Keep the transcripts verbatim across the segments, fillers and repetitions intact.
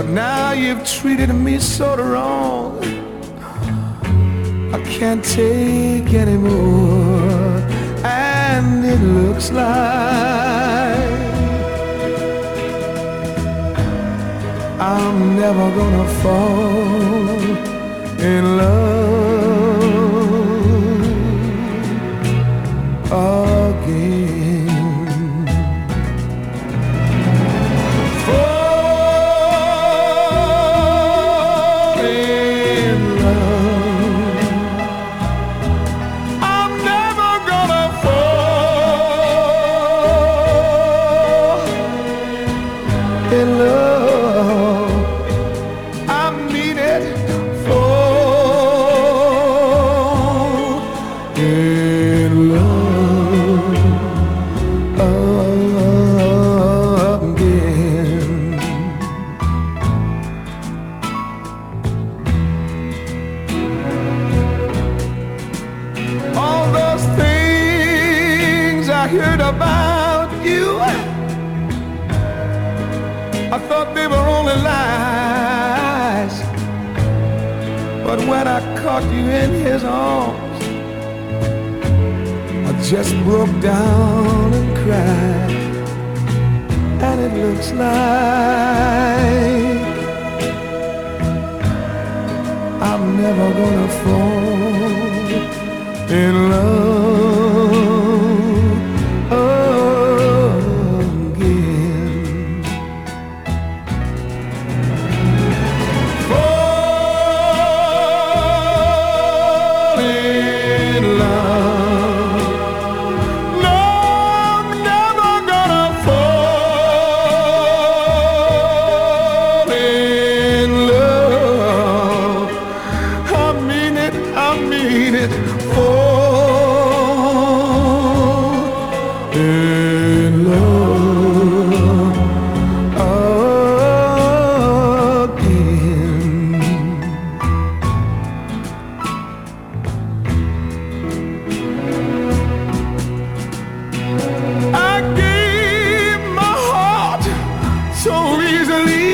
Now you've treated me so wrong, I can't take anymore. And it looks like I'm never gonna fall in love again. Fall in love, I'm never gonna fall in love. But when I caught you in his arms, I just broke down and cried. And it looks like I'm never gonna fall in love again. Fall in love, no, I'm never gonna fall in love. I mean it, I mean it. Fall in love again. I gave my heart so easily,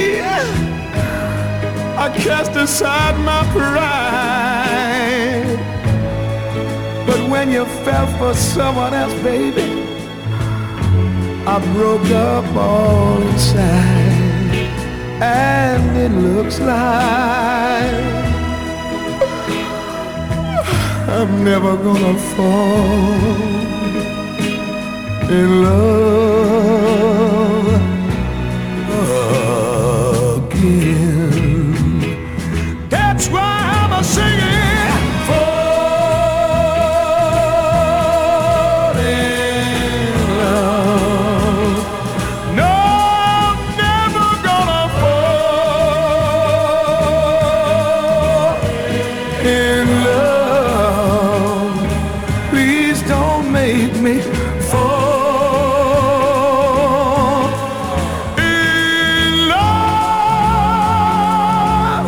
I cast aside my pride. But when you fell for someone else, baby, I broke up all inside. And it looks like I'm never gonna fall in love again. That's why I'm a singing. Fall in love. No, I'm never gonna fall in love. Please don't make me fall in love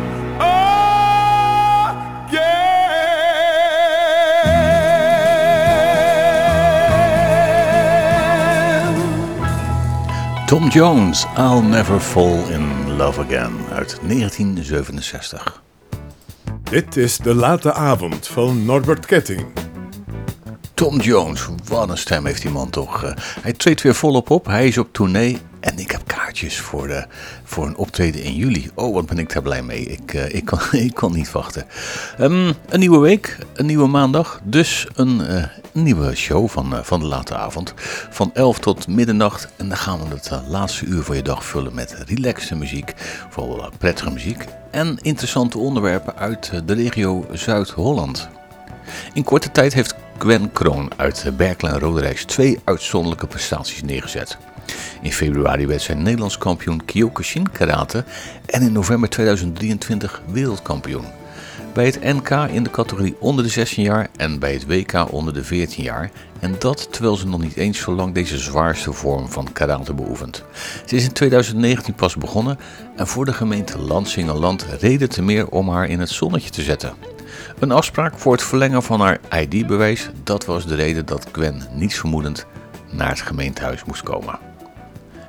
again. Tom Jones, I'll Never Fall in Love Again uit negentien zevenenzestig. Dit is De Late Avond van Norbert Ketting. Tom Jones, wat een stem heeft die man toch. Uh, hij treedt weer volop op, hij is op tournee en ik heb kaartjes voor, de, voor een optreden in juli. Oh, wat ben ik daar blij mee. Ik, uh, ik, kan, ik kan niet wachten. Um, een nieuwe week, een nieuwe maandag, dus een, uh, een nieuwe show van, uh, van De Late Avond. Van elf tot middernacht en dan gaan we het uh, laatste uur van je dag vullen met relaxte muziek. Vooral uh, prettige muziek en interessante onderwerpen uit uh, de regio Zuid-Holland. In korte tijd heeft Gwen Kroon uit Berkel en Roderijs twee uitzonderlijke prestaties neergezet. In februari werd zij Nederlands kampioen Kyokushin karate en in november tweeduizend drieëntwintig wereldkampioen. Bij het N K in de categorie onder de zestien jaar en bij het W K onder de veertien jaar. En dat terwijl ze nog niet eens zo lang deze zwaarste vorm van karate beoefent. Ze is in tweeduizend negentien pas begonnen en voor de gemeente Lansingerland reden te meer om haar in het zonnetje te zetten. Een afspraak voor het verlengen van haar I D-bewijs, dat was de reden dat Gwen niets vermoedend naar het gemeentehuis moest komen.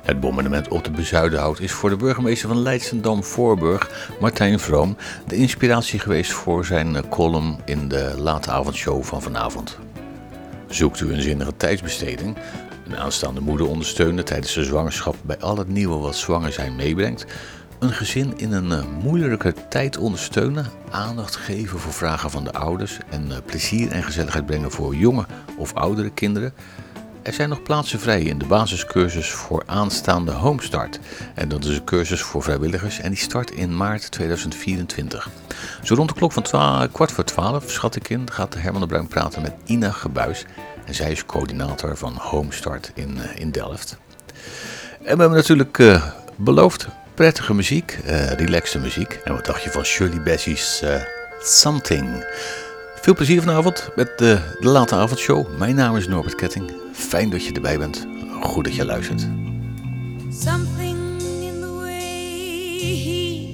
Het bombardement op de Bezuidenhout is voor de burgemeester van Leidschendam-Voorburg, Martijn Vroom, de inspiratie geweest voor zijn column in de late avondshow van vanavond. Zoekt u een zinnige tijdsbesteding, een aanstaande moeder ondersteunen tijdens de zwangerschap bij al het nieuwe wat zwanger zijn meebrengt, een gezin in een uh, moeilijke tijd ondersteunen, aandacht geven voor vragen van de ouders en uh, plezier en gezelligheid brengen voor jonge of oudere kinderen? Er zijn nog plaatsen vrij in de basiscursus voor aanstaande Homestart. En dat is een cursus voor vrijwilligers en die start in maart tweeduizend vierentwintig. Zo rond de klok van twa- kwart voor twaalf, schat ik in, gaat Herman de Bruin praten met Ina Gebuis. En zij is coördinator van Homestart in, uh, in Delft. En we hebben natuurlijk uh, beloofd prettige muziek, uh, relaxte muziek. En wat dacht je van Shirley Bassey's uh, Something? Veel plezier vanavond met de, de late avondshow. Mijn naam is Norbert Ketting. Fijn dat je erbij bent. Goed dat je luistert. Something in the way he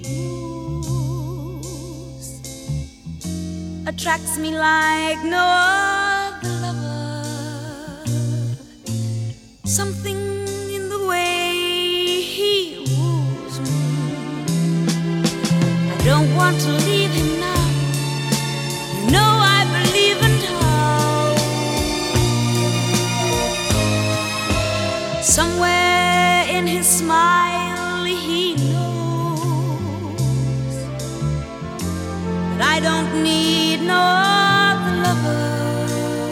moves attracts me like no other lover. Something in the way he woos me. I don't want to leave him now. You know I believe in how somewhere in his smile he knows that I don't need no other lover.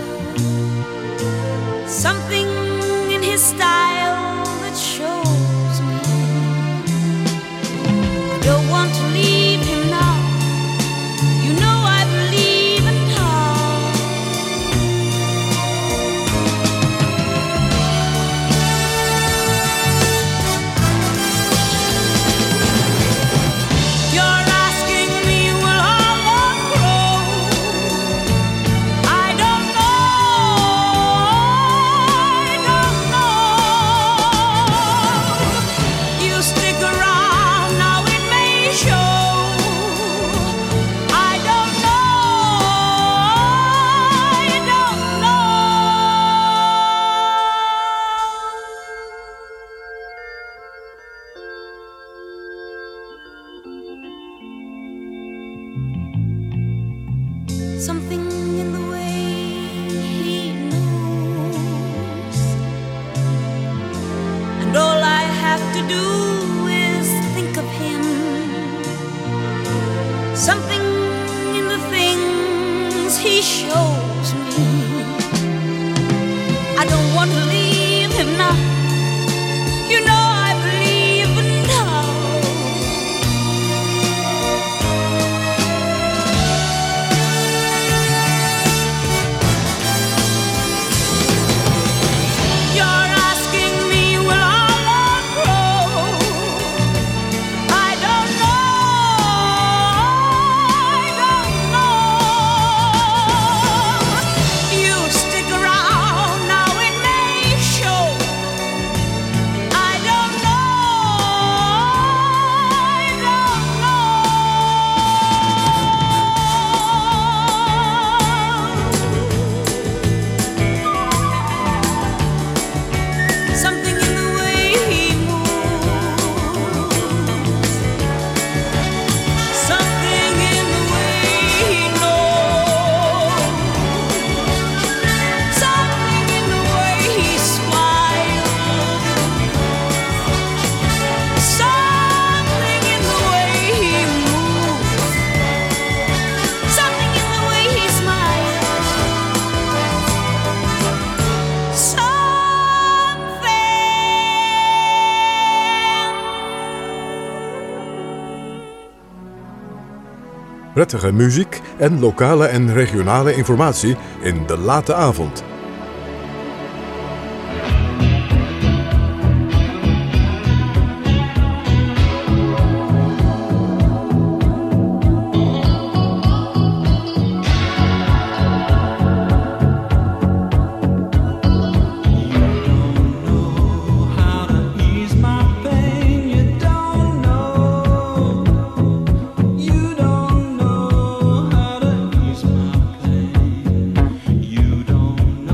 Something in his style that shows me I don't want to leave him now. You know I believe in how you're asking me will our love grow? I don't know, I don't know. You stick around now, it may show. I don't know, I don't know. Something in the way he moves, and all I have to do is think of him. Something in the things he shows me. I don't want to leave him now. You know I believe in how you're asking me will our love grow? I don't know, I don't know. You stick around now, it may show. I don't know, I don't know. Something in the way he moves. Something in the way he knows. Something in the way he smiles. Something in the way he moves. Something in the way he smiles. Prettige muziek en lokale en regionale informatie in de late avond. How to ease my pain, you don't know. You don't know how to ease my pain. You don't know.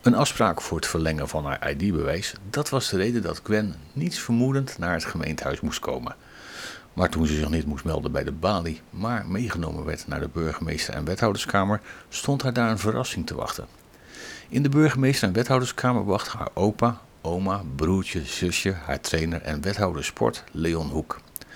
Een afspraak voor het verlengen van haar I D-bewijs, dat was de reden dat Gwen niets vermoedend naar het gemeentehuis moest komen. Maar toen ze zich niet moest melden bij de balie, maar meegenomen werd naar de burgemeester en wethouderskamer, stond haar daar een verrassing te wachten. In de burgemeester en wethouderskamer wacht haar opa, oma, broertje, zusje, haar trainer en wethouder sport Leon Hoek.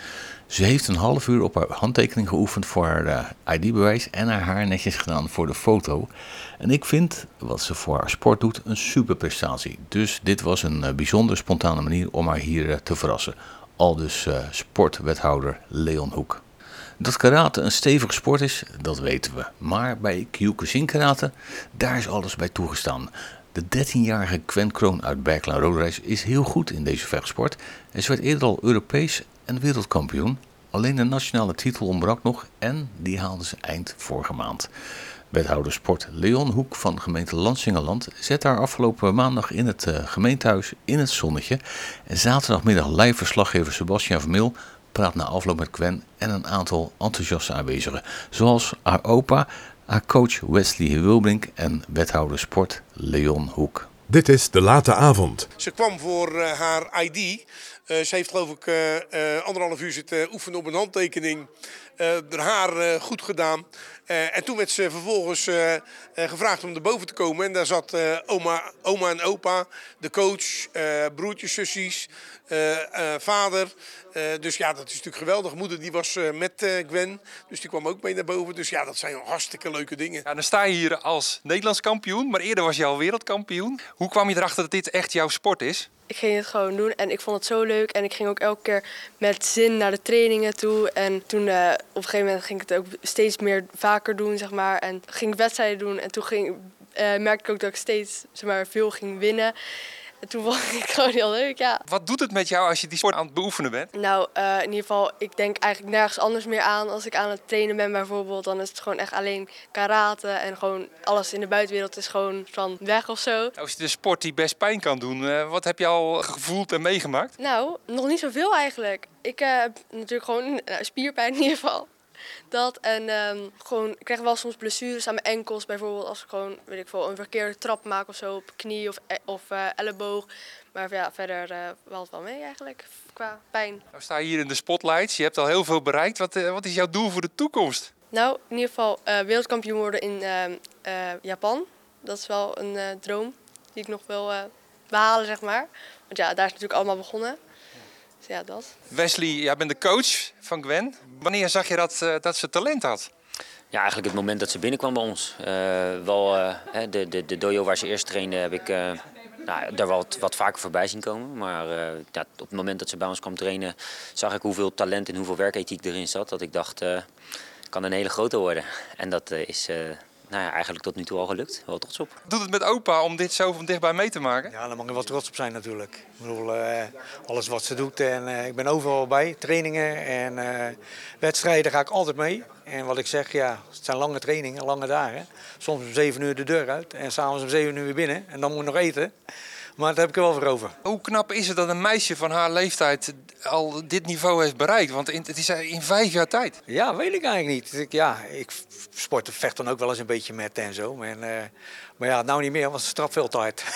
Ze heeft een half uur op haar handtekening geoefend voor haar uh, I D-bewijs en haar haar netjes gedaan voor de foto. En ik vind wat ze voor haar sport doet een super prestatie. Dus dit was een uh, bijzonder spontane manier om haar hier uh, te verrassen. Aldus uh, sportwethouder Leon Hoek. Dat karate een stevige sport is, dat weten we. Maar bij Kyokushin karate, daar is alles bij toegestaan. De dertienjarige Gwen Kroon uit Berkel en Roderijs is heel goed in deze vechtsport. En ze werd eerder al Europees en wereldkampioen. Alleen de nationale titel ontbrak nog en die haalde ze eind vorige maand. Wethouder sport Leon Hoek van de gemeente Lansingerland zet haar afgelopen maandag in het uh, gemeentehuis in het zonnetje. En zaterdagmiddag live verslaggever Sebastian Vermeel praat na afloop met Gwen en een aantal enthousiaste aanwezigen. Zoals haar opa, haar coach Wesley Wilbrink en wethouder sport Leon Hoek. Dit is De Late Avond. Ze kwam voor uh, haar I D. Uh, ze heeft geloof ik uh, uh, anderhalf uur zitten oefenen op een handtekening. Uh, haar haar uh, goed gedaan. Uh, en toen werd ze vervolgens uh, uh, gevraagd om erboven te komen. En daar zat uh, oma, oma en opa, de coach, uh, broertjes, zussies, uh, uh, vader. Uh, dus ja, dat is natuurlijk geweldig. Moeder die was uh, met uh, Gwen, dus die kwam ook mee naar boven. Dus ja, dat zijn hartstikke leuke dingen. Ja, dan sta je hier als Nederlands kampioen, maar eerder was je al wereldkampioen. Hoe kwam je erachter dat dit echt jouw sport is? Ik ging het gewoon doen en ik vond het zo leuk. En ik ging ook elke keer met zin naar de trainingen toe. En toen uh, op een gegeven moment ging ik het ook steeds meer vaker doen, zeg maar. En ging ik wedstrijden doen. En toen ging, uh, merkte ik ook dat ik steeds zeg maar, veel ging winnen. En toen vond ik het gewoon heel leuk, ja. Wat doet het met jou als je die sport aan het beoefenen bent? Nou, uh, in ieder geval, ik denk eigenlijk nergens anders meer aan. Als ik aan het trainen ben bijvoorbeeld, dan is het gewoon echt alleen karate. En gewoon alles in de buitenwereld is gewoon van weg of zo. Als je de sport die best pijn kan doen, uh, wat heb je al gevoeld en meegemaakt? Nou, nog niet zoveel eigenlijk. Ik uh, heb natuurlijk gewoon uh, spierpijn in ieder geval. Dat en um, gewoon, ik krijg wel soms blessures aan mijn enkels bijvoorbeeld als ik gewoon, weet ik veel, een verkeerde trap maak of zo op knie of, of uh, elleboog. Maar ja, verder uh, valt het wel mee eigenlijk qua pijn. Nou sta je hier in de spotlights, je hebt al heel veel bereikt. Wat, uh, wat is jouw doel voor de toekomst? Nou, in ieder geval uh, wereldkampioen worden in uh, uh, Japan. Dat is wel een uh, droom die ik nog wil uh, behalen, zeg maar. Want ja, daar is het natuurlijk allemaal begonnen. Ja, dat. Wesley, jij bent de coach van Gwen. Wanneer zag je dat, uh, dat ze talent had? Ja, eigenlijk het moment dat ze binnenkwam bij ons. Uh, wel, uh, de, de, de dojo waar ze eerst trainde heb ik uh, nou, daar wel wat, wat vaker voorbij zien komen. Maar uh, ja, op het moment dat ze bij ons kwam trainen zag ik hoeveel talent en hoeveel werkethiek erin zat. Dat ik dacht, uh, kan een hele grote worden. En dat uh, is uh, nou ja, eigenlijk tot nu toe al gelukt. Wel trots op. Doet het met opa om dit zo van dichtbij mee te maken? Ja, daar mag ik wel trots op zijn natuurlijk. Ik bedoel, uh, alles wat ze doet en uh, ik ben overal bij. Trainingen en uh, wedstrijden ga ik altijd mee. En wat ik zeg, ja, het zijn lange trainingen, lange dagen. Soms om zeven uur de deur uit en s'avonds om zeven uur weer binnen. En dan moet ik nog eten. Maar daar heb ik er wel voor over. Hoe knap is het dat een meisje van haar leeftijd al dit niveau heeft bereikt? Want het is in vijf jaar tijd. Ja, weet ik eigenlijk niet. Ik, ja, ik sport vecht dan ook wel eens een beetje met en zo. En, uh, maar ja, nou niet meer, want ze trapt veel te hard.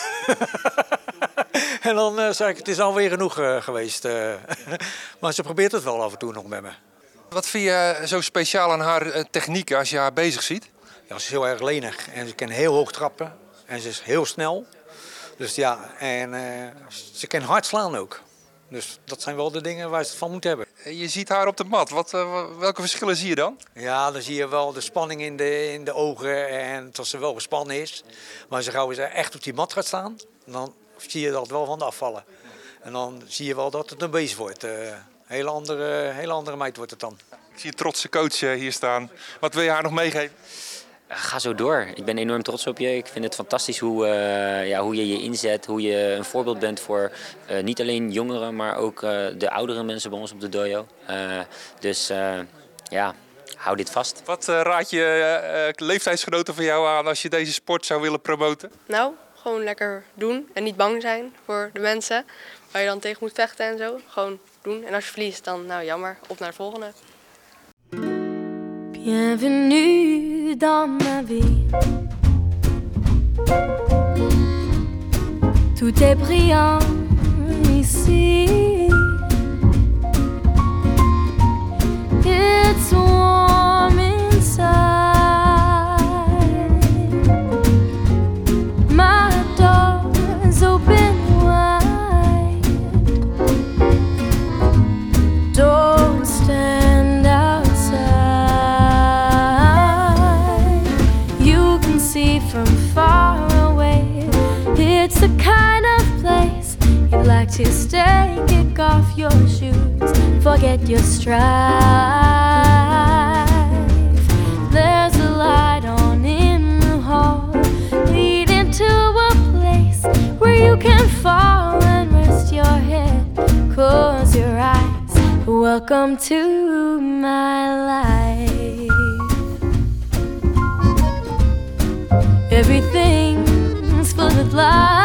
En dan uh, zeg ik, het is alweer genoeg uh, geweest. Uh, maar ze probeert het wel af en toe nog met me. Wat vind je zo speciaal aan haar uh, techniek als je haar bezig ziet? Ja, ze is heel erg lenig en ze kan heel hoog trappen. En ze is heel snel. Dus ja, en uh, ze kan hard slaan ook. Dus dat zijn wel de dingen waar ze het van moet hebben. Je ziet haar op de mat. Wat, uh, welke verschillen zie je dan? Ja, dan zie je wel de spanning in de, in de ogen en dat ze wel gespannen is. Maar als gauw ze echt op die mat gaat staan, dan zie je dat wel van de afvallen. En dan zie je wel dat het een beest wordt. Een uh, hele, andere, hele andere meid wordt het dan. Ik zie een trotse coach uh, hier staan. Wat wil je haar nog meegeven? Ga zo door. Ik ben enorm trots op je. Ik vind het fantastisch hoe, uh, ja, hoe je je inzet. Hoe je een voorbeeld bent voor uh, niet alleen jongeren, maar ook uh, de oudere mensen bij ons op de dojo. Uh, dus uh, ja, hou dit vast. Wat uh, raad je uh, leeftijdsgenoten van jou aan als je deze sport zou willen promoten? Nou, gewoon lekker doen en niet bang zijn voor de mensen waar je dan tegen moet vechten en zo. Gewoon doen. En als je verliest, dan nou jammer, op naar de volgende. Bienvenue dans ma vie. tout est brillant ici. It's warm inside. My door's open wide. Don't stand outside. You can see from far away. It's the kind of place you'd like to stay. Kick off your shoes, forget your strife. There's a light on in the hall, leading to a place where you can fall and rest your head, close your eyes. Welcome to my life. Everything's full of light.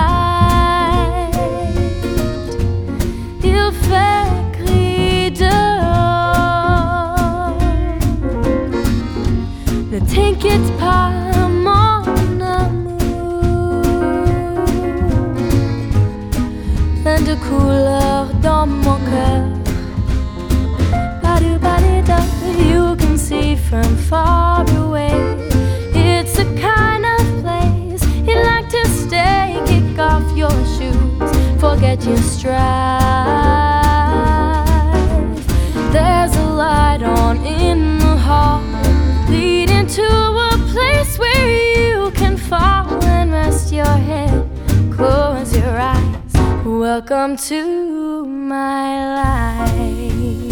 Il fait gris dehors. Ne t'inquiète pas, mon amour. Plein de couleurs dans mon cœur. Ba-do-ba-di-da. You can see from far away. It's the kind of place you'd like to stay. Kick off your shoes, forget your strife. There's a light on in the hall, leading to a place where you can fall and rest your head, close your eyes. Welcome to my life.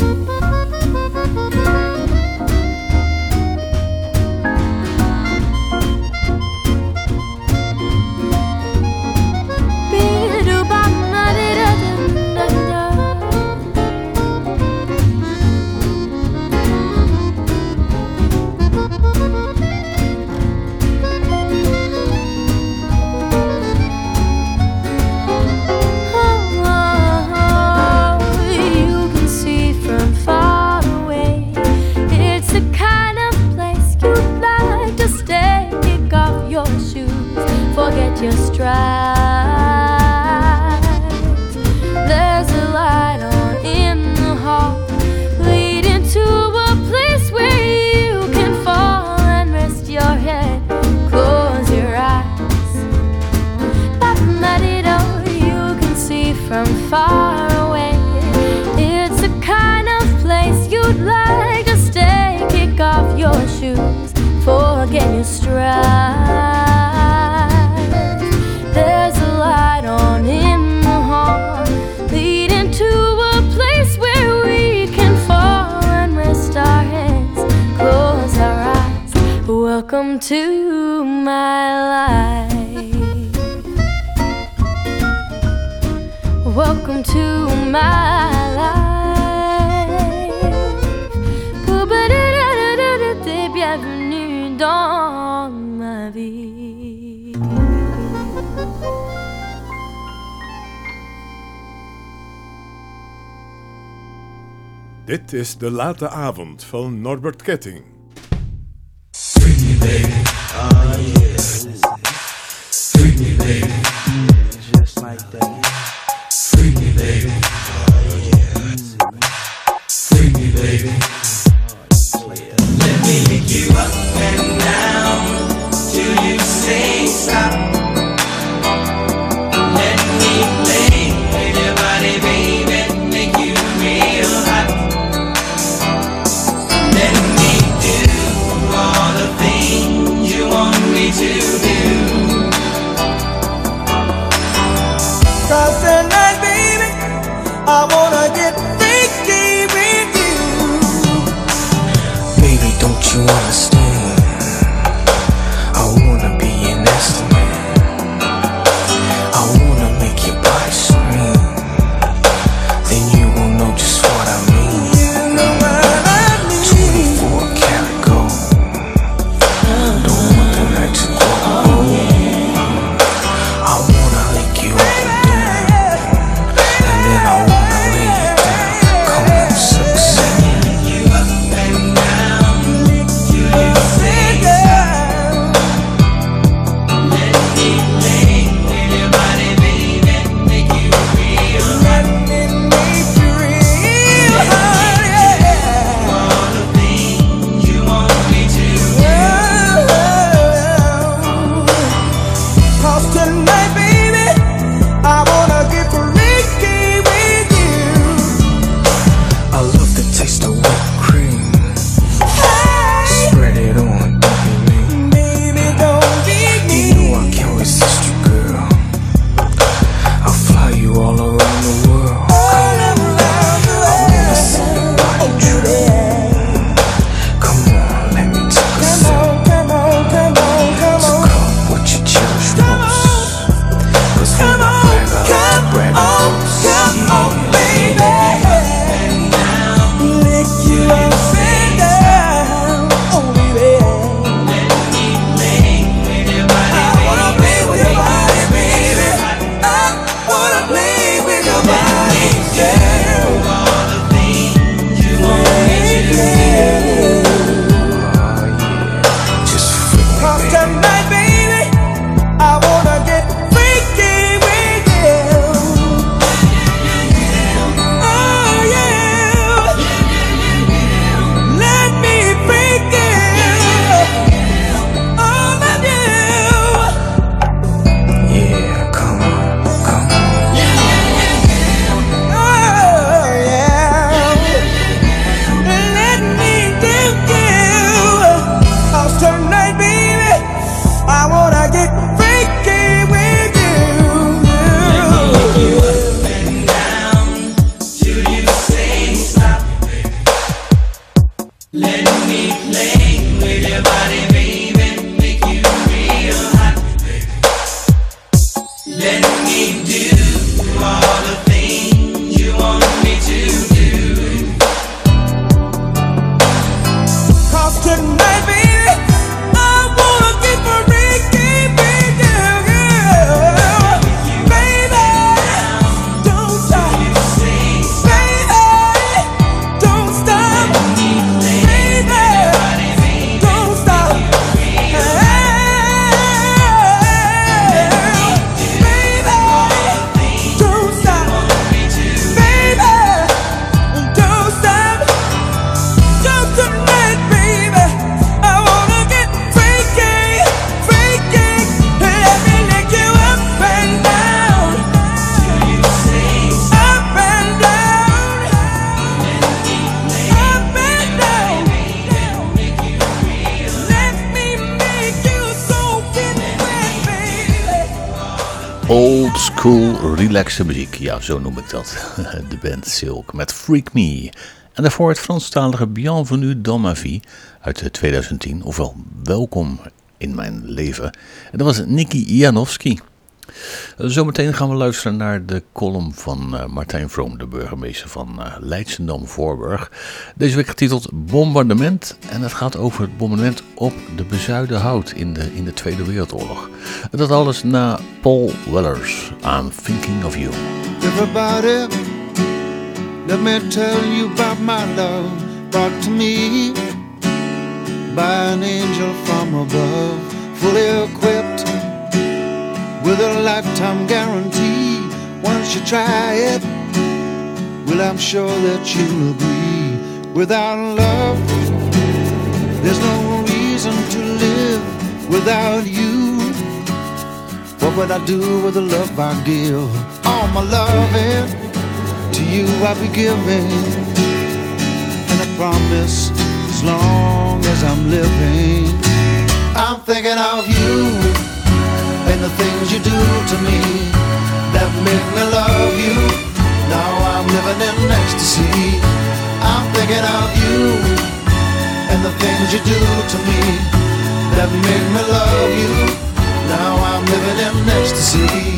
Forget your strife. There's a light on in the hall, leading to a place where you can fall and rest your head, close your eyes. Ba-ba-di-do, you can see from far away. It's the kind of place you'd like to stay. Kick off your shoes, forget your strife. There's a light on in the hall, leading to a place where we can fall and rest our heads, close our eyes. Welcome to my life. Welcome to my life. T'es bienvenue dans ma vie. Dit is De Late Avond van Norbert Ketting. Freak me baby, oh yeah. Freak me baby, just like that. Freak me baby, oh yeah. Freak me baby. Let me pick you up and down till you say stop. Let me play with your body, baby, make you real hot. Let me do all the things you want me to do. Cause tonight, baby, I wanna get freaky with you. Baby, don't you understand? I wanna be an estimate. I wanna make your body scream. Then you will know just what I mean. You know what I mean. twenty-four karat gold. Don't want the night to go Old school relaxe muziek, ja zo noem ik dat. De band Silk met Freak Me. En daarvoor het Franstalige Bienvenue dans ma vie uit tweeduizend tien, ofwel Welkom in mijn leven. En dat was Nicky Janowski. Zometeen gaan we luisteren naar de column van uh, Martijn Vroom, de burgemeester van uh, Leidschendam-Voorburg. Deze week getiteld Bombardement. En het gaat over het bombardement op de Bezuidenhout in de, in de Tweede Wereldoorlog. En dat alles na Paul Wellers, I'm Thinking of You. Everybody, let me tell you about my love brought to me by an angel from above, fully equipped with a lifetime guarantee. Once you try it, well, I'm sure that you'll agree. Without love, there's no reason to live. Without you, what would I do with the love I give? All my loving to you I'll be giving, and I promise as long as I'm living, I'm thinking of you and the things you do to me that make me love you. Now I'm living in ecstasy. I'm thinking of you and the things you do to me that make me love you. Now I'm living in ecstasy.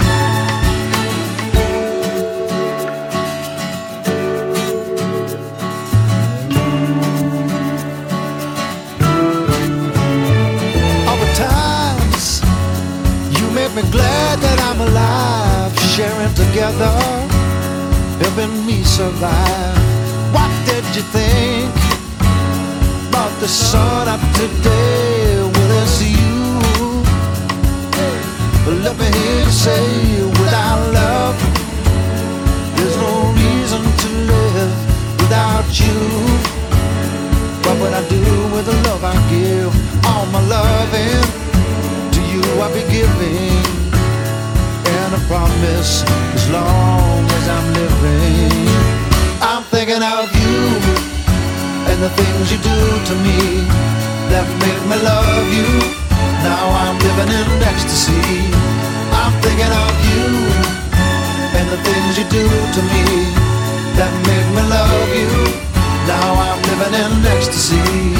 All the times you make me glad that I'm alive, sharing together, helping me survive. What did you think about the sun up today? Well, it's you. Let me hear you say, without love, there's no reason to live. Without you, what would I do with the love I give? All my loving to you I'll be giving, and I promise as long as I'm living, I'm thinking of you and the things you do to me that make me love you. Now I'm living in ecstasy. I'm thinking of you and the things you do to me that make me love you. Now I'm living in ecstasy.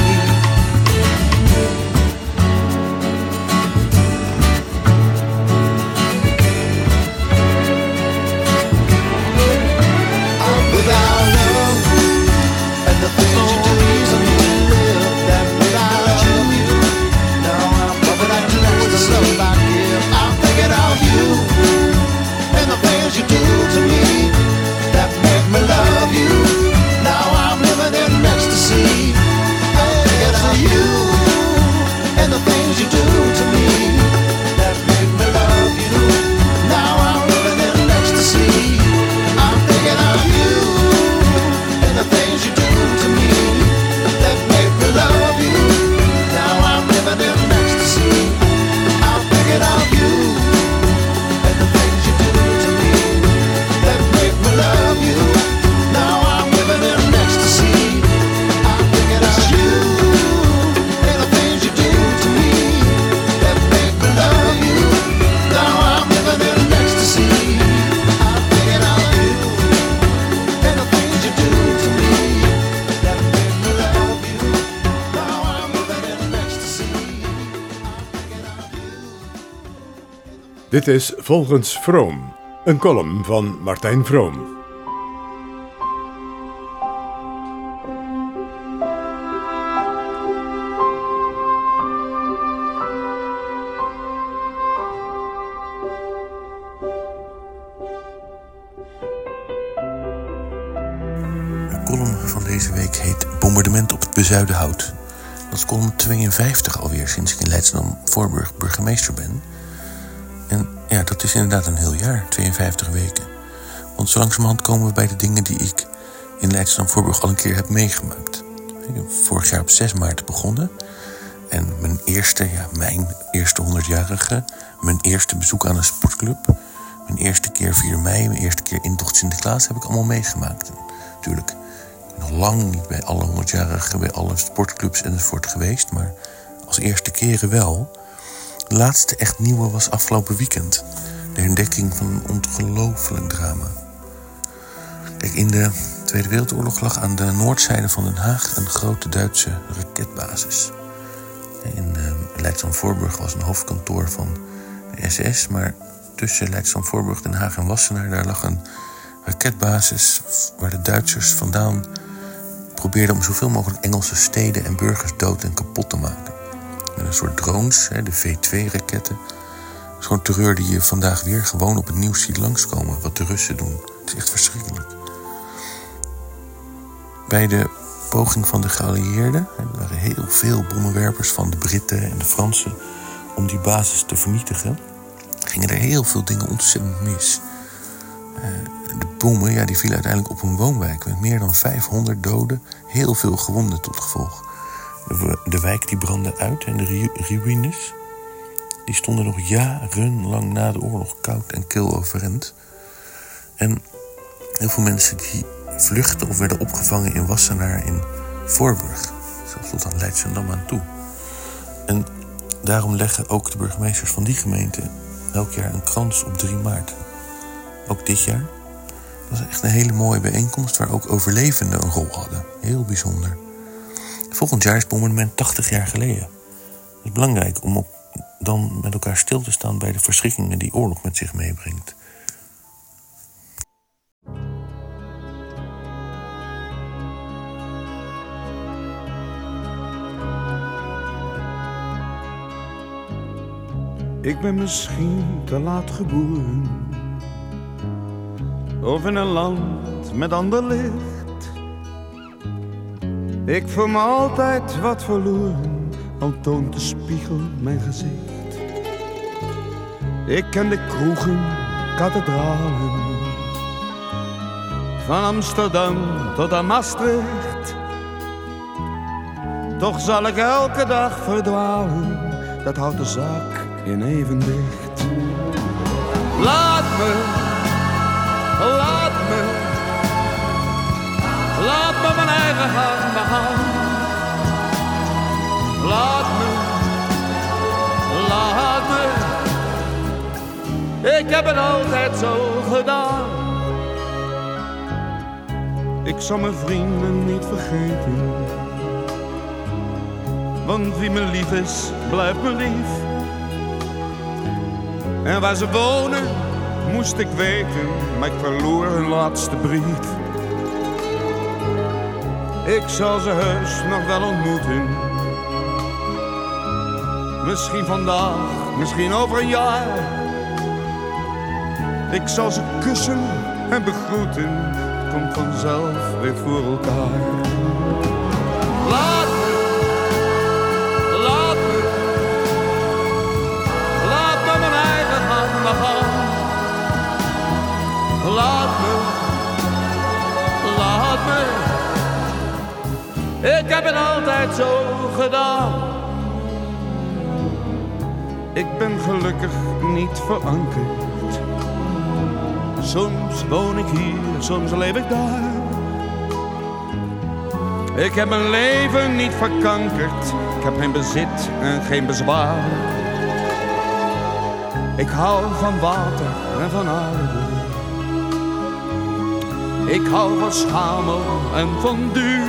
Without love and the things you do to me that make me love you. Now I'm loving that the love I give. I'm thinking of you and the things you do to me that make me love you. Now I'm living in ecstasy. I'm thinking of you and the things you do to me that make me love you. Now I'm living in ecstasy. I'm thinking of you and the things you do to me that make me love you. Now I'm living in ecstasy. I'm thinking of you and the things you do to me that make me love you. Now I'm living in ecstasy. I'm thinking of you and the things you do to me that make me love you. Now I'm living in ecstasy. I'm thinking of you and the things you do to me that make me love you. Now I'm living in ecstasy. Dit is Volgens Vroom, een column van Martijn Vroom. De column van deze week heet Bombardement op het Bezuidenhout. Dat is column tweeënvijftig alweer sinds ik in Leidschendam-Voorburg burgemeester ben. En ja, dat is inderdaad een heel jaar, tweeënvijftig weken. Want zo langzamerhand komen we bij de dingen die ik in Leidschendam-Voorburg al een keer heb meegemaakt. Ik heb vorig jaar op zes maart begonnen. En mijn eerste, ja, mijn eerste honderdjarige, mijn eerste bezoek aan een sportclub, mijn eerste keer vier mei, mijn eerste keer intocht Sinterklaas heb ik allemaal meegemaakt. En natuurlijk, ik ben nog lang niet bij alle honderdjarigen, bij alle sportclubs enzovoort geweest, maar als eerste keren wel. De laatste echt nieuwe was afgelopen weekend. De herdenking van een ongelooflijk drama. Kijk, in de Tweede Wereldoorlog lag aan de noordzijde van Den Haag een grote Duitse raketbasis. In uh, Leidschendam-Voorburg was een hoofdkantoor van de S S, maar tussen Leidschendam-Voorburg, Den Haag en Wassenaar, daar lag een raketbasis waar de Duitsers vandaan probeerden om zoveel mogelijk Engelse steden en burgers dood en kapot te maken. Met een soort drones, de V twee raketten. Dat is gewoon terreur die je vandaag weer gewoon op het nieuws ziet langskomen, wat de Russen doen. Het is echt verschrikkelijk. Bij de poging van de geallieerden, er waren heel veel bommenwerpers van de Britten en de Fransen om die basis te vernietigen, gingen er heel veel dingen ontzettend mis. De bommen ja, die vielen uiteindelijk op een woonwijk met meer dan vijfhonderd doden, heel veel gewonden tot gevolg. De, de wijk die brandde uit en de ru- ruïnes die stonden nog jarenlang na de oorlog koud en kil overeind. En heel veel mensen die vluchtten of werden opgevangen in Wassenaar in Voorburg, zelfs tot aan Leidschendam aan toe. En daarom leggen ook de burgemeesters van die gemeente elk jaar een krans op drie maart. Ook dit jaar. Dat was echt een hele mooie bijeenkomst waar ook overlevenden een rol hadden. Heel bijzonder. Volgend jaar is het bombardement tachtig jaar geleden. Het is belangrijk om op, dan met elkaar stil te staan bij de verschrikkingen die oorlog met zich meebrengt. Ik ben misschien te laat geboren, of in een land met ander licht. Ik voel me altijd wat verloren, al toont de spiegel mijn gezicht. Ik ken de kroegen, kathedralen, van Amsterdam tot aan Maastricht. Toch zal ik elke dag verdwalen, dat houdt de zaak in evenwicht. Laat me, laat me, laat me mijn eigen gang begaan. Laat me, laat me, ik heb het altijd zo gedaan. Ik zal mijn vrienden niet vergeten, want wie me lief is, blijft me lief. En waar ze wonen, moest ik weten, maar ik verloor hun laatste brief. Ik zal ze heus nog wel ontmoeten. Misschien vandaag, misschien over een jaar. Ik zal ze kussen en begroeten, het komt vanzelf weer voor elkaar. Laat me, laat me, laat me mijn eigen gang maar gaan. Laat me, laat me, ik heb het altijd zo gedaan. Ik ben gelukkig niet verankerd. Soms woon ik hier, soms leef ik daar. Ik heb mijn leven niet verkankerd. Ik heb geen bezit en geen bezwaar. Ik hou van water en van aarde. Ik hou van schamel en van duur.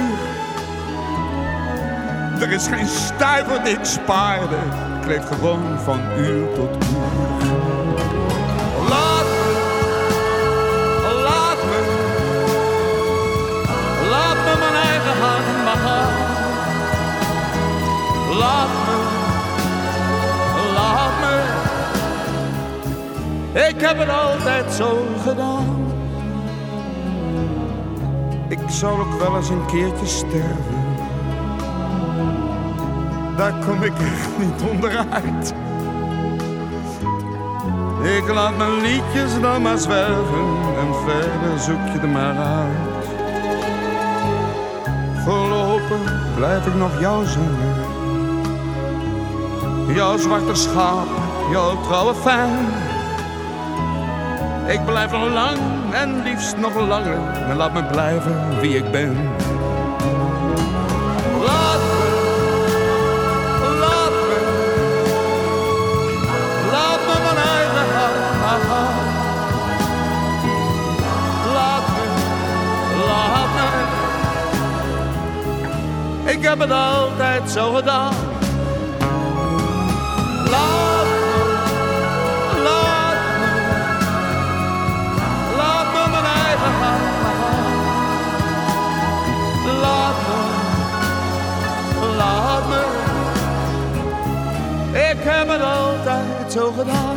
Er is geen stuiver die ik spaarde. Ik leef gewoon van uur tot uur. Laat me, laat me, laat me mijn eigen hand maar gaan. Laat me, laat me, ik heb het altijd zo gedaan. Ik zal ook wel eens een keertje sterven. Daar kom ik echt niet onderuit. Ik laat mijn liedjes dan maar zwerven en verder zoek je er maar uit. Voorlopig blijf ik nog jou zingen. Jouw zwarte schaap, jouw trouwe fan. Ik blijf nog lang en liefst nog langer. En laat me blijven wie ik ben. Laat me, laat me, laat me mijn eigen hart gaan. altijd zo gedaan. Laat me, laat me, laat me mijn eigen gang gaan. Laat me, laat me, ik heb het altijd zo gedaan.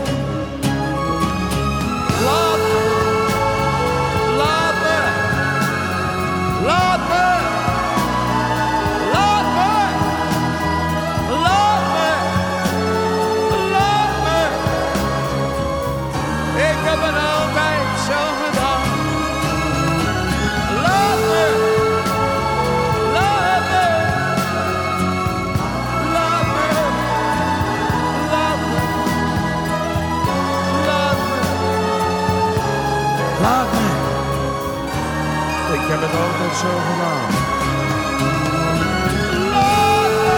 Laat me, laat me, laat me, laat me, laat me, laat me. Ik heb het altijd zo gedaan. Laat me, laat me, laat me, laat me, laat me. Laat me, ik heb het altijd zo gedaan. Laat me.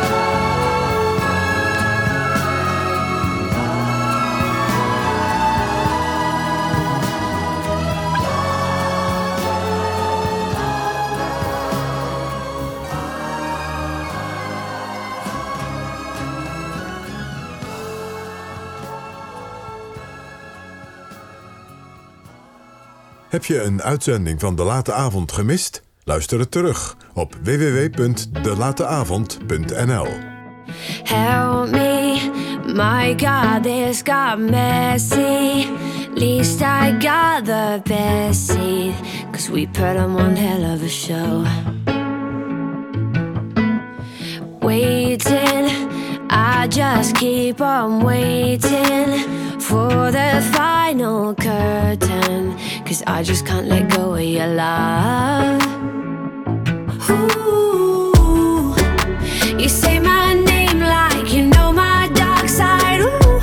Heb je een uitzending van De Late Avond gemist? Luister het terug op w w w punt de late avond punt n l. Help me, my God, this got messy. Least I got the best seat, cause we put on one hell of a show. Waiting, I just keep on waiting for the final curtain, cause I just can't let go of your love. Ooh, you say my name like you know my dark side. Ooh,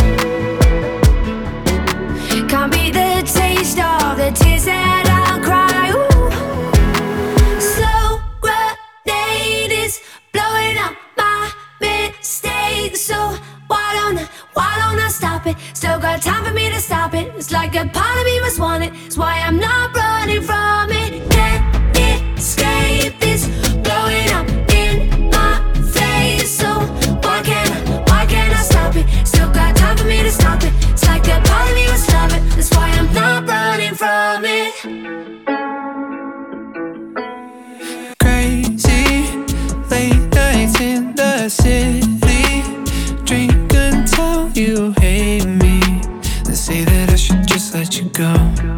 can't beat the taste of the tears that I'll cry. Ooh, slow grenade is blowing up my mistakes, so why don't I, why don't I stop it? Still got time for me to stop it. It's like a part of me must want it. It's why I'm not running from it. Can't escape this blowing up in my face. So why can't I, why can't I stop it? Still got time for me to stop it. It's like a part of me must love it. That's why I'm not running from it. Crazy late nights in the city. Drink until you hate me. They say that I should just let you go.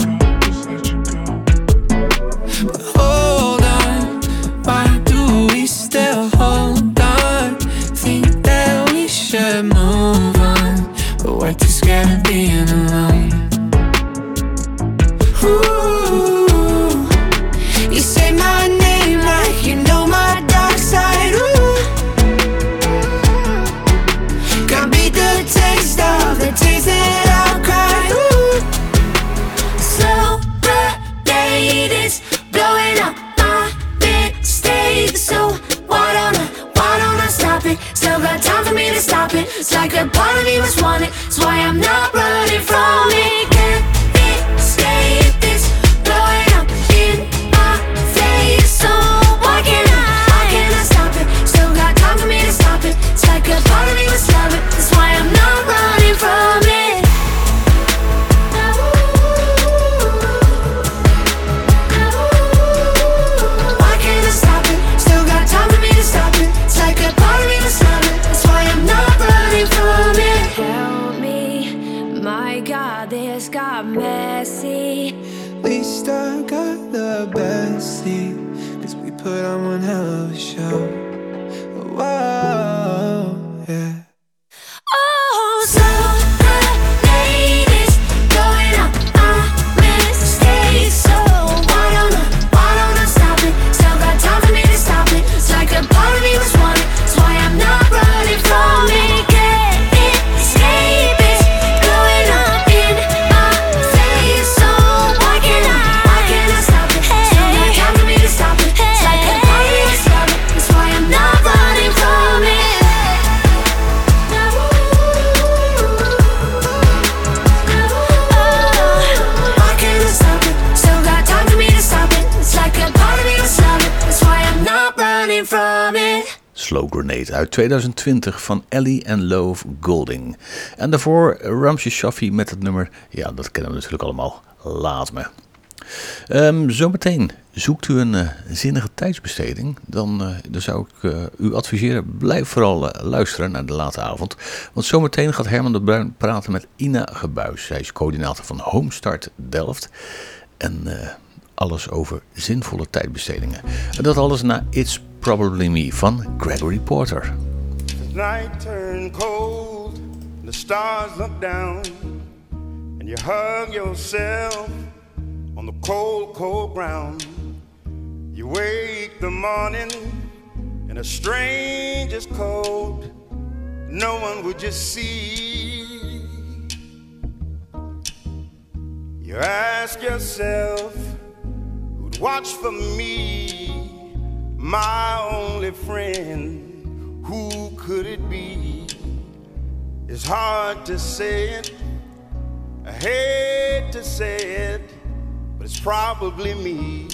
But hold on, why do we still hold on? Think that we should move on, but we're too scared of being alone. Ooh, you say my name like you know my dark side. Ooh, can't beat the taste of the tears that I'll cry. Ooh, slow grenade is blowing up my mistakes. So why don't I, why don't I stop it? Still got time for me to stop it. It's like a part of me must want it. That's why I'm not running from it. Can't escape this blowing up in my face. So why can't I, why can't I stop it? Still got time for me to stop it. It's like a part of me must love it. That's why I'm not running from it. Why can't I stop it? Still got time for me to stop it. It's like a part of me must love it. That's why I'm not running from it. Help me, my God, this got messy. Least I got the best seat, cause we put on one hell of a show. Whoa, yeah. Oh, so grenade is blowing up my mistakes. So why don't I, why don't I stop it? Still got time for me to stop it. It's like a part of me must want it. That's why I'm not running from it. Can't escape it, blowing up in my face. So why can't I, why can't I stop it? Still got time for me to stop it. It's like a part of me must love it. That's why I'm not running from it. Slow Grenade uit tweeduizend twintig van Ellie en Love Goulding. En daarvoor Ramses Shaffi met het nummer, ja dat kennen we natuurlijk allemaal, Laat Me. Um, zometeen zoekt u een uh, zinnige tijdsbesteding, dan, uh, dan zou ik uh, u adviseren, blijf vooral uh, luisteren naar de late avond. Want zometeen gaat Herman de Bruin praten met Ina Gebuis. Zij is coördinator van Homestart Delft. En uh, alles over zinvolle tijdbestedingen. En dat alles na It's Probably Me van Gregory Porter. The night turned cold, the stars look down, and you hug yourself on the cold, cold ground. You wake the morning in a stranger's coat, no one would just see. You ask yourself, who'd watch for me, my only friend, who could it be? It's hard to say it, I hate to say it, but it's probably me.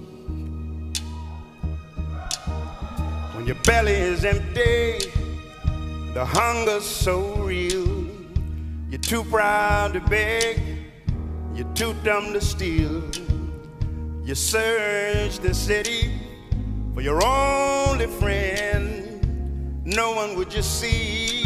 When your belly is empty, the hunger's so real, you're too proud to beg, you're too dumb to steal. You search the city for your only friend, no one would just see.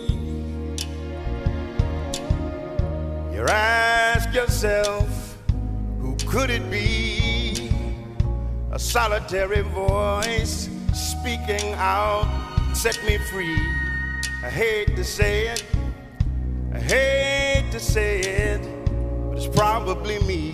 You ask yourself, who could it be? A solitary voice speaking out, set me free. I hate to say it, I hate to say it, but it's probably me.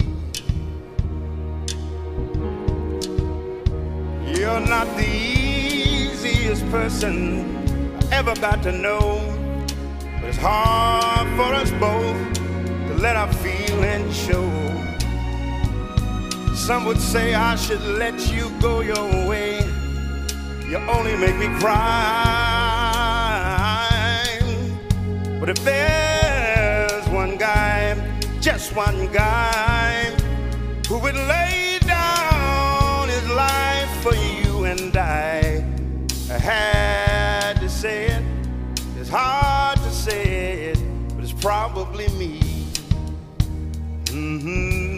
You're not the easiest person I ever got to know, but it's hard for us both to let our feelings show. Some would say I should let you go your way, you only make me cry. But if there's one guy, just one guy, who would lay down his life for you and I, I had to say it, it's hard to say it, but it's probably me. Mm-hmm.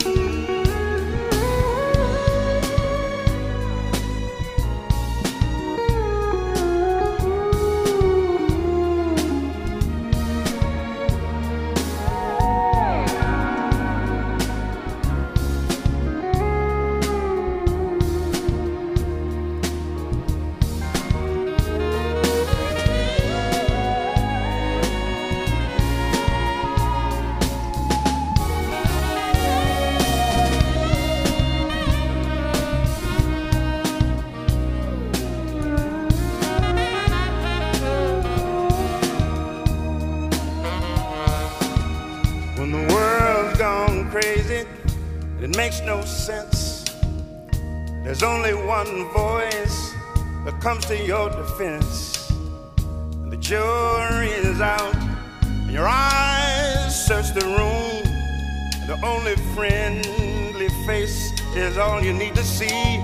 It makes no sense. There's only one voice that comes to your defense. And the jury is out, and your eyes search the room. And the only friendly face is all you need to see.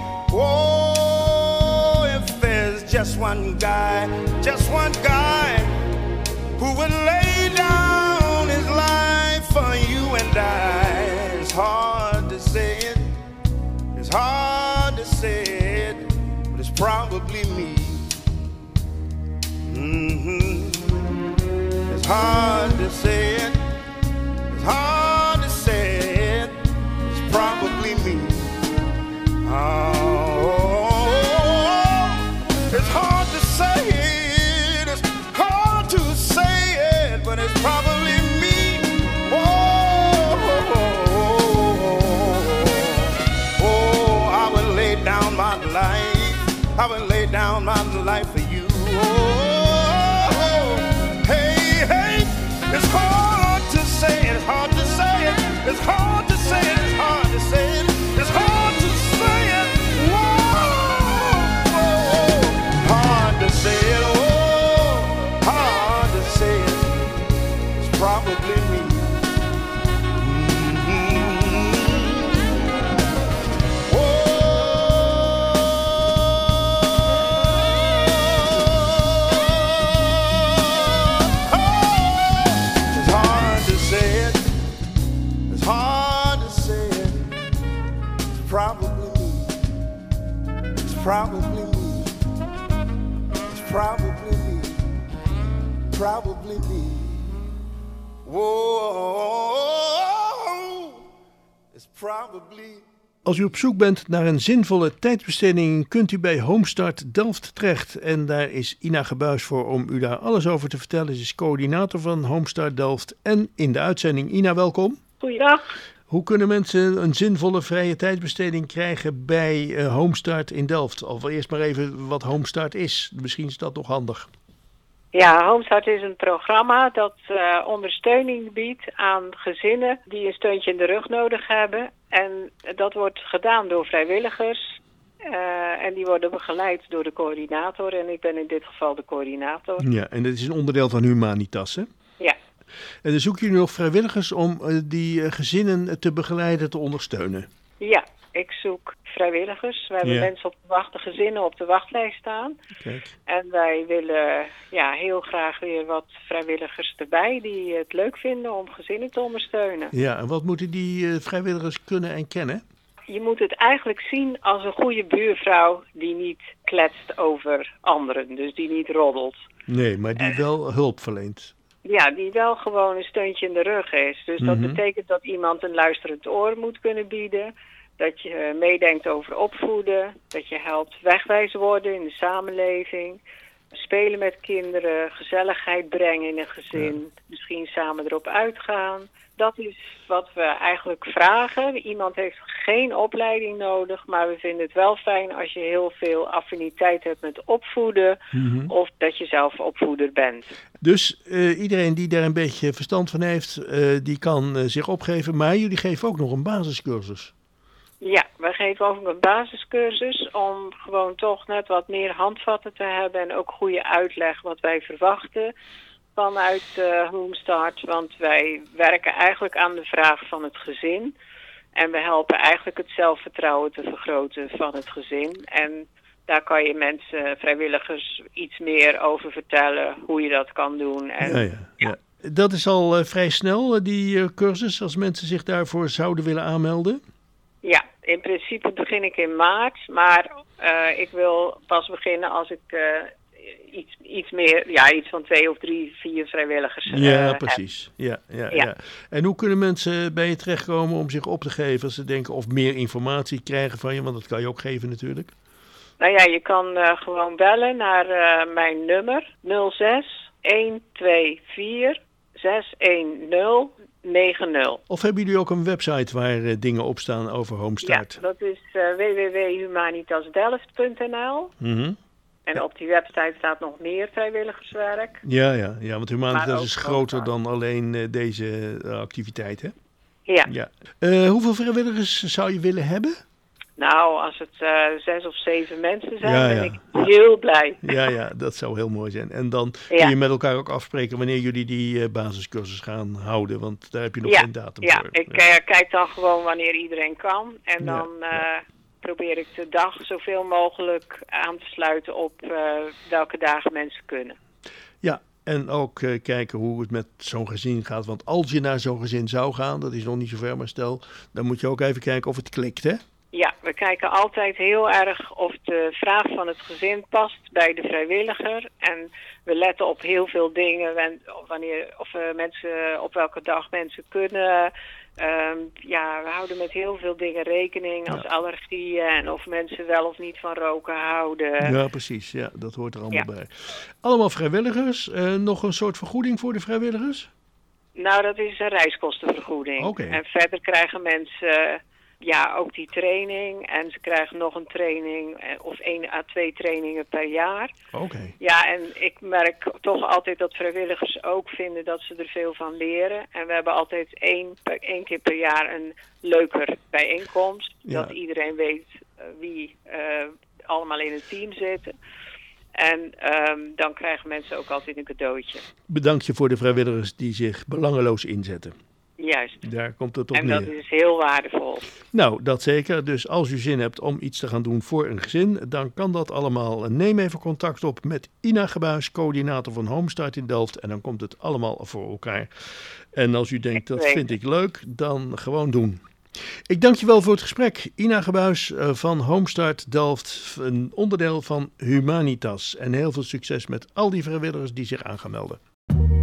Oh, if there's just one guy, just one guy who would lay down his life for you and I. It's hard to say it, it's hard to say it, but it's probably me. Mm-hmm. It's hard to say it, it's hard to say it, it's probably me. Oh, it's hard to say it, it's hard to say it, but it's probably me. Whoa, oh, I would lay down my life, I would lay down my life for you. Oh, hey, hey, it's hard to say it, it's hard to say it, it's hard to say it, it's hard to say it, it's hard to say it. Whoa, whoa, hard to say it, oh, hard to say it, it's probably me. probably be. Whoa, it's probably. Als u op zoek bent naar een zinvolle tijdsbesteding, kunt u bij Homestart Delft terecht. En daar is Ina Gebuis voor om u daar alles over te vertellen. Ze is coördinator van Homestart Delft en in de uitzending. Ina, welkom. Goeiedag. Hoe kunnen mensen een zinvolle vrije tijdsbesteding krijgen bij uh, Homestart in Delft? Of eerst maar even wat Homestart is. Misschien is dat nog handig. Ja, Homestart is een programma dat uh, ondersteuning biedt aan gezinnen die een steuntje in de rug nodig hebben. En dat wordt gedaan door vrijwilligers. Uh, en die worden begeleid door de coördinator. En ik ben in dit geval de coördinator. Ja, en dat is een onderdeel van Humanitas, hè? Ja. En dan zoeken jullie nog vrijwilligers om uh, die uh, gezinnen te begeleiden, te ondersteunen? Ja, ik zoek vrijwilligers. We hebben Ja. mensen op de wacht, de gezinnen op de wachtlijst staan. Kijk. En wij willen ja, heel graag weer wat vrijwilligers erbij die het leuk vinden om gezinnen te ondersteunen. Ja, en wat moeten die uh, vrijwilligers kunnen en kennen? Je moet het eigenlijk zien als een goede buurvrouw die niet kletst over anderen, dus die niet roddelt. Nee, maar die wel hulp verleent. Ja, die wel gewoon een steuntje in de rug is. Dus dat Mhm. betekent dat iemand een luisterend oor moet kunnen bieden. Dat je meedenkt over opvoeden. Dat je helpt wegwijs worden in de samenleving. Spelen met kinderen. Gezelligheid brengen in een gezin. Misschien samen erop uitgaan. Dat is wat we eigenlijk vragen. Iemand heeft geen opleiding nodig. Maar we vinden het wel fijn als je heel veel affiniteit hebt met opvoeden. Mhm. Of dat je zelf opvoeder bent. Dus uh, iedereen die daar een beetje verstand van heeft, uh, die kan uh, zich opgeven. Maar jullie geven ook nog een basiscursus. Ja, wij geven ook een basiscursus om gewoon toch net wat meer handvatten te hebben en ook goede uitleg wat wij verwachten vanuit uh, Homestart. Want wij werken eigenlijk aan de vraag van het gezin en we helpen eigenlijk het zelfvertrouwen te vergroten van het gezin. En daar kan je mensen, vrijwilligers, iets meer over vertellen hoe je dat kan doen. En, Ja, ja, ja. Dat is al uh, vrij snel, uh, die uh, cursus, als mensen zich daarvoor zouden willen aanmelden. Ja, in principe begin ik in maart, maar uh, ik wil pas beginnen als ik uh, iets, iets meer, ja, iets van twee of drie, vier vrijwilligers uh, Ja, heb. precies. Ja, ja, Ja. ja. En hoe kunnen mensen bij je terechtkomen om zich op te geven als ze denken of meer informatie krijgen van je? Want dat kan je ook geven natuurlijk. Nou ja, je kan uh, gewoon bellen naar uh, mijn nummer nul zes een twee vier zes een nul negen nul. Of hebben jullie ook een website waar uh, dingen op staan over Ja, Homestart? dat is uh, w w w punt humanitasdelft punt n l. Mhm. En op die website staat nog meer vrijwilligerswerk. Ja, ja, ja, want Maar Humanitas ook is groter dan alleen uh, deze uh, activiteit, hè? Ja. Ja. Uh, hoeveel vrijwilligers zou je willen hebben? Nou, als het uh, zes of zeven mensen zijn, Ja, ben ja. ik heel blij. Ja, ja, dat zou heel mooi zijn. En dan Ja. kun je met elkaar ook afspreken wanneer jullie die uh, basiscursus gaan houden, want daar heb je nog ja, geen datum ja, voor. ik uh, kijk dan gewoon wanneer iedereen kan. En Ja, dan uh, probeer ik de dag zoveel mogelijk aan te sluiten op uh, welke dagen mensen kunnen. Ja, en ook uh, kijken hoe het met zo'n gezin gaat. Want als je naar zo'n gezin zou gaan, dat is nog niet zo ver, maar stel, dan moet je ook even kijken of het klikt, hè? Ja, we kijken altijd heel erg of de vraag van het gezin past bij de vrijwilliger. En we letten op heel veel dingen, wen- wanneer, of uh, mensen, op welke dag mensen kunnen. Um, ja, we houden met heel veel dingen rekening, als allergieën en of mensen wel of niet van roken houden. Ja, precies. Ja, dat hoort er allemaal Ja. bij. Allemaal vrijwilligers. Uh, nog een soort vergoeding voor de vrijwilligers? Nou, dat is een reiskostenvergoeding. Oké. En verder krijgen mensen ja, ook die training. En ze krijgen nog een training eh, of één à twee trainingen per jaar. Oké. Ja, en ik merk toch altijd dat vrijwilligers ook vinden dat ze er veel van leren. En we hebben altijd één, per, één keer per jaar een leuker bijeenkomst. Ja. Dat iedereen weet uh, wie uh, allemaal in het team zitten. En um, dan krijgen mensen ook altijd een cadeautje. Bedankt je voor de vrijwilligers die zich belangeloos inzetten. Juist. Daar komt het op En neer. dat is heel waardevol. Nou, dat zeker. Dus als u zin hebt om iets te gaan doen voor een gezin, dan kan dat allemaal. Neem even contact op met Ina Gebuis, coördinator van Homestart in Delft. En dan komt het allemaal voor elkaar. En als u denkt, dat vind ik leuk, dan gewoon doen. Ik dank je wel voor het gesprek. Ina Gebuis van Homestart Delft, een onderdeel van Humanitas. En heel veel succes met al die vrijwilligers die zich aan gaan melden.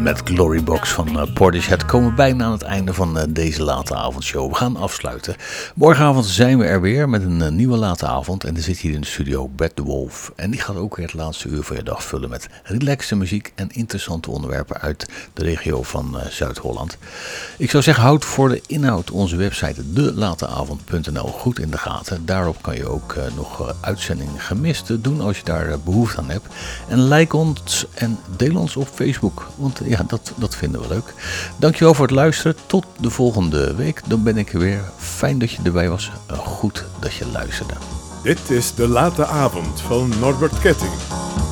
met Glorybox van uh, Portishead komen we bijna aan het einde van uh, deze late avondshow. We gaan afsluiten. Morgenavond zijn we er weer met een uh, nieuwe late avond. En er zit hier in de studio Bert de Wolf. En die gaat ook weer het laatste uur van je dag vullen met relaxte muziek en interessante onderwerpen uit de regio van uh, Zuid-Holland. Ik zou zeggen, houd voor de inhoud onze website de lateavond punt n l goed in de gaten. Daarop kan je ook uh, nog uh, uitzendingen gemist doen als je daar uh, behoefte aan hebt. En like ons en deel ons op Facebook, want ja, dat, dat vinden we leuk. Dankjewel voor het luisteren. Tot de volgende week. Dan ben ik er weer. Fijn dat je erbij was. Goed dat je luisterde. Dit is De Late Avond van Norbert Ketting.